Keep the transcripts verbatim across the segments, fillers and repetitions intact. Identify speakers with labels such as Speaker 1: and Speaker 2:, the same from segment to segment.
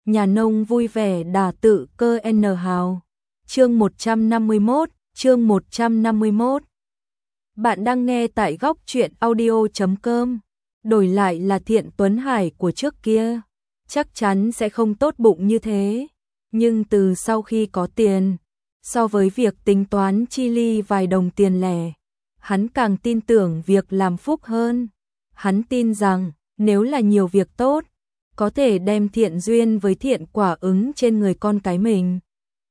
Speaker 1: nhà nông vui vẻ đà tự cơ N hào. Chương một trăm năm mươi mốt, chương một trăm năm mươi mốt. Bạn đang nghe tại góc truyện audio chấm com. Đổi lại là Thiện Tuấn Hải của trước kia, chắc chắn sẽ không tốt bụng như thế. Nhưng từ sau khi có tiền, so với việc tính toán chi ly vài đồng tiền lẻ, hắn càng tin tưởng việc làm phúc hơn. Hắn tin rằng nếu là nhiều việc tốt, có thể đem thiện duyên với thiện quả ứng trên người con cái mình.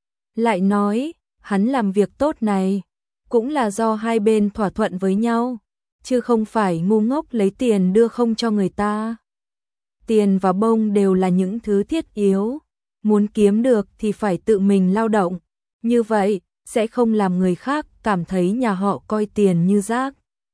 Speaker 1: Lại nói, hắn làm việc tốt này cũng là do hai bên thỏa thuận với nhau, chứ không phải ngu ngốc lấy tiền đưa không cho người ta. Tiền và bông đều là những thứ thiết yếu, muốn kiếm được thì phải tự mình lao động, như vậy sẽ không làm người khác cảm thấy nhà họ coi tiền như rác.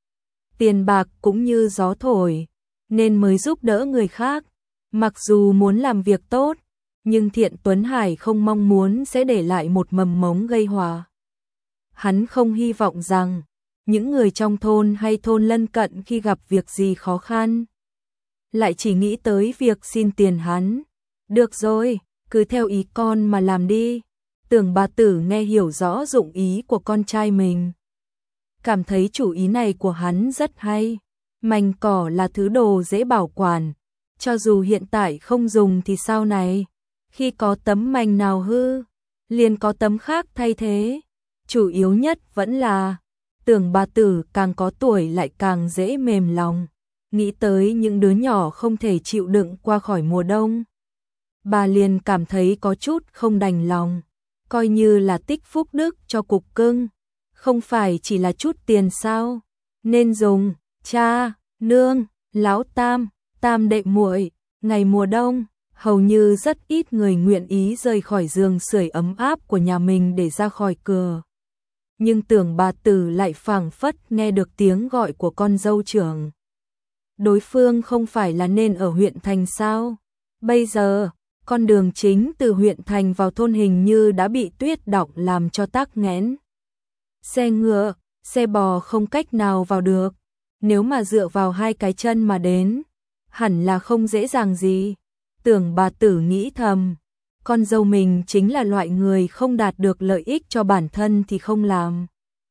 Speaker 1: Tiền bạc cũng như gió thổi, nên mới giúp đỡ người khác. Mặc dù muốn làm việc tốt, nhưng Thiện Tuấn Hải không mong muốn sẽ để lại một mầm mống gây họa. Hắn không hy vọng rằng những người trong thôn hay thôn lân cận khi gặp việc gì khó khăn, lại chỉ nghĩ tới việc xin tiền hắn. Được rồi, cứ theo ý con mà làm đi. Tưởng bà Tử nghe hiểu rõ dụng ý của con trai mình, cảm thấy chủ ý này của hắn rất hay. Mành cỏ là thứ đồ dễ bảo quản, cho dù hiện tại không dùng thì sau này, khi có tấm mành nào hư, liền có tấm khác thay thế. Chủ yếu nhất vẫn là Tưởng bà Tử càng có tuổi lại càng dễ mềm lòng, nghĩ tới những đứa nhỏ không thể chịu đựng qua khỏi mùa đông, bà liền cảm thấy có chút không đành lòng. Coi như là tích phúc đức cho cục cưng, không phải chỉ là chút tiền sao, nên dùng. Cha, nương, lão tam, tam đệ muội, ngày mùa đông, hầu như rất ít người nguyện ý rời khỏi giường sưởi ấm áp của nhà mình để ra khỏi cửa. Nhưng Tưởng bà Tử lại phảng phất nghe được tiếng gọi của con dâu trưởng. Đối phương không phải là nên ở huyện thành sao? Bây giờ, con đường chính từ huyện thành vào thôn hình như đã bị tuyết đọng làm cho tắc nghẽn. Xe ngựa, xe bò không cách nào vào được. Nếu mà dựa vào hai cái chân mà đến, hẳn là không dễ dàng gì. Tưởng bà Tử nghĩ thầm, con dâu mình chính là loại người không đạt được lợi ích cho bản thân thì không làm.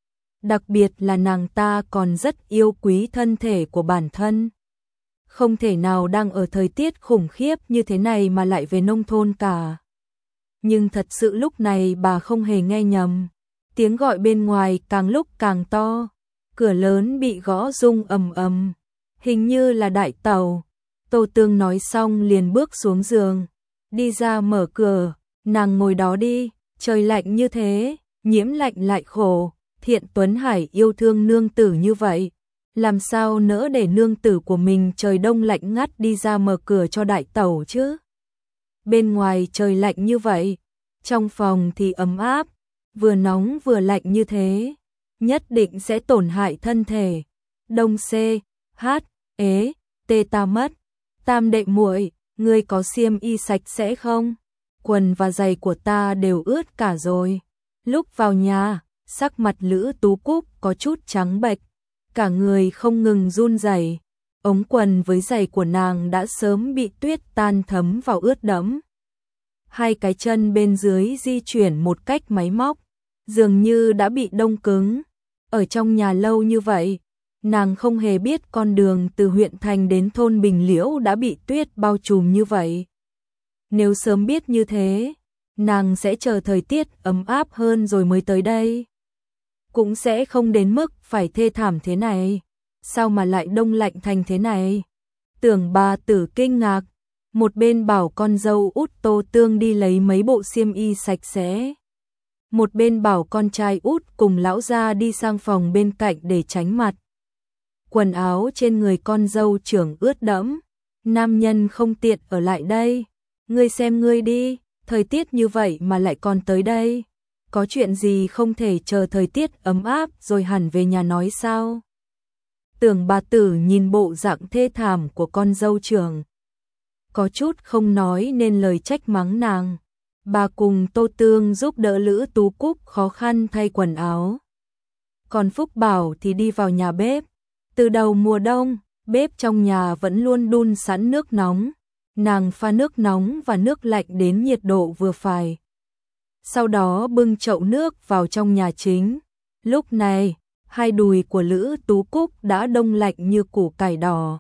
Speaker 1: Đặc biệt là nàng ta còn rất yêu quý thân thể của bản thân. Không thể nào đang ở thời tiết khủng khiếp như thế này mà lại về nông thôn cả. Nhưng thật sự lúc này bà không hề nghe nhầm. Tiếng gọi bên ngoài càng lúc càng to. Cửa lớn bị gõ rung ầm ầm. Hình như là đại tàu. Tô Tương nói xong liền bước xuống giường. Đi ra mở cửa. Nàng ngồi đó đi. Trời lạnh như thế. Nhiễm lạnh lại khổ. Thiện Tuấn Hải yêu thương nương tử như vậy, làm sao nỡ để nương tử của mình trời đông lạnh ngắt đi ra mở cửa cho đại tẩu chứ. Bên ngoài trời lạnh như vậy, trong phòng thì ấm áp, vừa nóng vừa lạnh như thế, nhất định sẽ tổn hại thân thể. Đông C, H, ế, tê ta mất. Tam đệ muội, ngươi có xiêm y sạch sẽ không? Quần và giày của ta đều ướt cả rồi. Lúc vào nhà, sắc mặt Lữ Tú Cúc có chút trắng bệch, cả người không ngừng run rẩy. Ống quần với giày của nàng đã sớm bị tuyết tan thấm vào ướt đẫm. Hai cái chân bên dưới di chuyển một cách máy móc, dường như đã bị đông cứng. Ở trong nhà lâu như vậy, nàng không hề biết con đường từ huyện thành đến thôn Bình Liễu đã bị tuyết bao trùm như vậy. Nếu sớm biết như thế, nàng sẽ chờ thời tiết ấm áp hơn rồi mới tới đây. Cũng sẽ không đến mức phải thê thảm thế này. Sao mà lại đông lạnh thành thế này? Tưởng bà Tử kinh ngạc, một bên bảo con dâu út Tô Tương đi lấy mấy bộ xiêm y sạch sẽ, một bên bảo con trai út cùng lão gia đi sang phòng bên cạnh để tránh mặt. Quần áo trên người con dâu trưởng ướt đẫm, nam nhân không tiện ở lại đây. Ngươi xem ngươi đi, thời tiết như vậy mà lại còn tới đây. Có chuyện gì không thể chờ thời tiết ấm áp rồi hẳn về nhà nói sao? Tưởng bà Tử nhìn bộ dạng thê thảm của con dâu trưởng, có chút không nói nên lời trách mắng nàng. Bà cùng Tô Tương giúp đỡ Lữ Tú Cúc khó khăn thay quần áo. Còn Phúc Bảo thì đi vào nhà bếp. Từ đầu mùa đông, bếp trong nhà vẫn luôn đun sẵn nước nóng, nàng pha nước nóng và nước lạnh đến nhiệt độ vừa phải. Sau đó bưng chậu nước vào trong nhà chính. Lúc này, hai đùi của Lữ Tú Cúc đã đông lạnh như củ cải đỏ.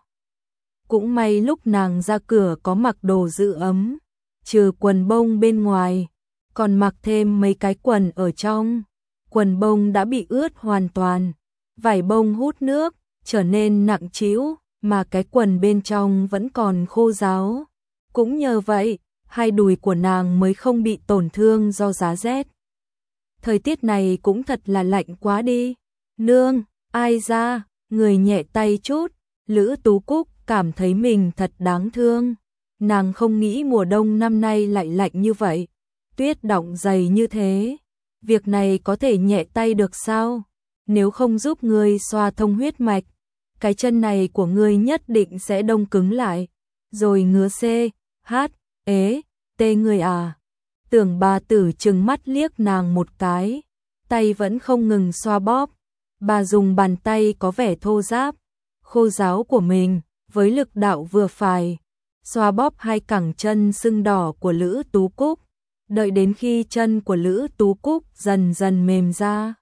Speaker 1: Cũng may lúc nàng ra cửa có mặc đồ giữ ấm, trừ quần bông bên ngoài, còn mặc thêm mấy cái quần ở trong. Quần bông đã bị ướt hoàn toàn, vải bông hút nước, trở nên nặng trĩu, mà cái quần bên trong vẫn còn khô ráo. Cũng nhờ vậy, hai đùi của nàng mới không bị tổn thương do giá rét. Thời tiết này cũng thật là lạnh quá đi. Nương, ai ra, người nhẹ tay chút. Lữ Tú Cúc cảm thấy mình thật đáng thương. Nàng không nghĩ mùa đông năm nay lại lạnh như vậy, tuyết đọng dày như thế. Việc này có thể nhẹ tay được sao? Nếu không giúp ngươi xoa thông huyết mạch, cái chân này của ngươi nhất định sẽ đông cứng lại, rồi ngứa c, hát, ế, tê người à. Tưởng bà tử trừng mắt liếc nàng một cái, tay vẫn không ngừng xoa bóp. Bà dùng bàn tay có vẻ thô ráp, khô ráo của mình, với lực đạo vừa phải, xoa bóp hai cẳng chân sưng đỏ của Lữ Tú Cúc, đợi đến khi chân của Lữ Tú Cúc dần dần mềm ra,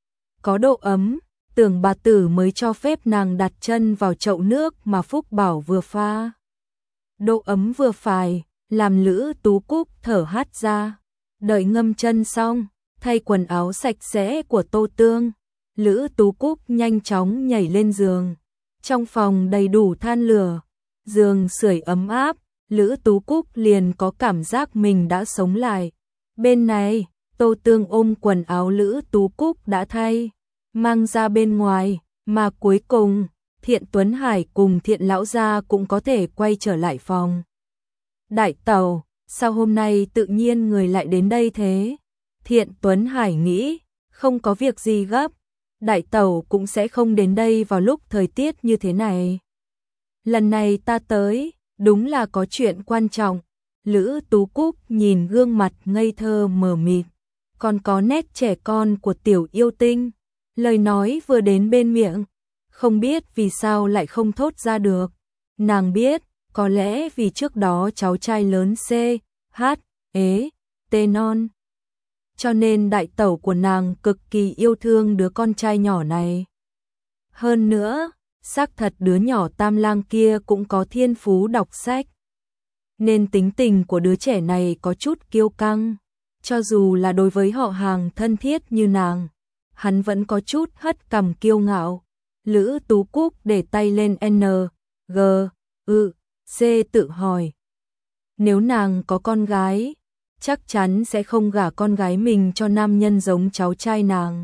Speaker 1: có độ ấm, tưởng bà tử mới cho phép nàng đặt chân vào chậu nước mà Phúc Bảo vừa pha. Độ ấm vừa phải, làm Lữ Tú Cúc thở hắt ra. Đợi ngâm chân xong, thay quần áo sạch sẽ của Tô Tương, Lữ Tú Cúc nhanh chóng nhảy lên giường. Trong phòng đầy đủ than lửa, giường sưởi ấm áp, Lữ Tú Cúc liền có cảm giác mình đã sống lại. Bên này, Tô Tương ôm quần áo Lữ Tú Cúc đã thay, mang ra bên ngoài, mà cuối cùng, Thiện Tuấn Hải cùng Thiện Lão Gia cũng có thể quay trở lại phòng. Đại tẩu, sao hôm nay tự nhiên người lại đến đây thế? Thiện Tuấn Hải nghĩ, không có việc gì gấp, đại tẩu cũng sẽ không đến đây vào lúc thời tiết như thế này. Lần này ta tới, đúng là có chuyện quan trọng. Lữ Tú Cúc nhìn gương mặt ngây thơ mờ mịt, còn có nét trẻ con của tiểu yêu tinh. Lời nói vừa đến bên miệng, không biết vì sao lại không thốt ra được. Nàng biết, có lẽ vì trước đó cháu trai lớn C, H, ế, T non. Cho nên đại tẩu của nàng cực kỳ yêu thương đứa con trai nhỏ này. Hơn nữa, xác thật đứa nhỏ Tam Lang kia cũng có thiên phú đọc sách, nên tính tình của đứa trẻ này có chút kiêu căng. Cho dù là đối với họ hàng thân thiết như nàng, hắn vẫn có chút hất cằm kiêu ngạo. Lữ Tú Cúc để tay lên N, G, ư, C tự hỏi. Nếu nàng có con gái, chắc chắn sẽ không gả con gái mình cho nam nhân giống cháu trai nàng.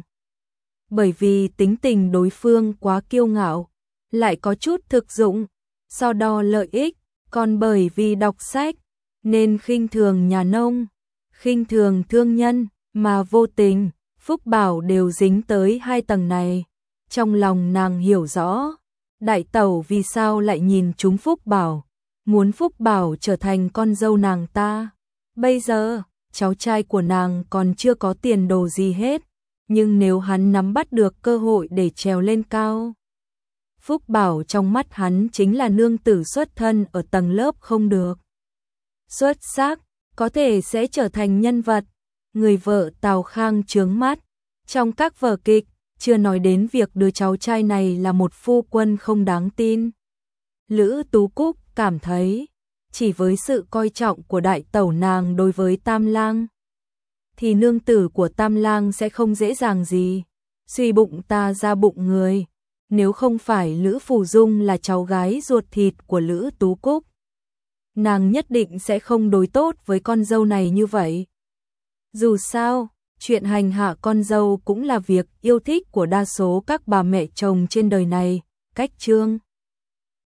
Speaker 1: Bởi vì tính tình đối phương quá kiêu ngạo, lại có chút thực dụng, so đo lợi ích, còn bởi vì đọc sách, nên khinh thường nhà nông, khinh thường thương nhân, mà vô tình, Phúc Bảo đều dính tới hai tầng này. Trong lòng nàng hiểu rõ, đại tẩu vì sao lại nhìn chúng Phúc Bảo, muốn Phúc Bảo trở thành con dâu nàng ta. Bây giờ, cháu trai của nàng còn chưa có tiền đồ gì hết, nhưng nếu hắn nắm bắt được cơ hội để trèo lên cao, Phúc Bảo trong mắt hắn chính là nương tử xuất thân ở tầng lớp không được xuất sắc, có thể sẽ trở thành nhân vật, người vợ Tào Khang chướng mắt trong các vở kịch, chưa nói đến việc đứa cháu trai này là một phu quân không đáng tin. Lữ Tú Cúc cảm thấy, chỉ với sự coi trọng của đại tẩu nàng đối với Tam Lang, thì nương tử của Tam Lang sẽ không dễ dàng gì. Suy bụng ta ra bụng người, nếu không phải Lữ Phù Dung là cháu gái ruột thịt của Lữ Tú Cúc, nàng nhất định sẽ không đối tốt với con dâu này như vậy. Dù sao, chuyện hành hạ con dâu cũng là việc yêu thích của đa số các bà mẹ chồng trên đời này. Cách chương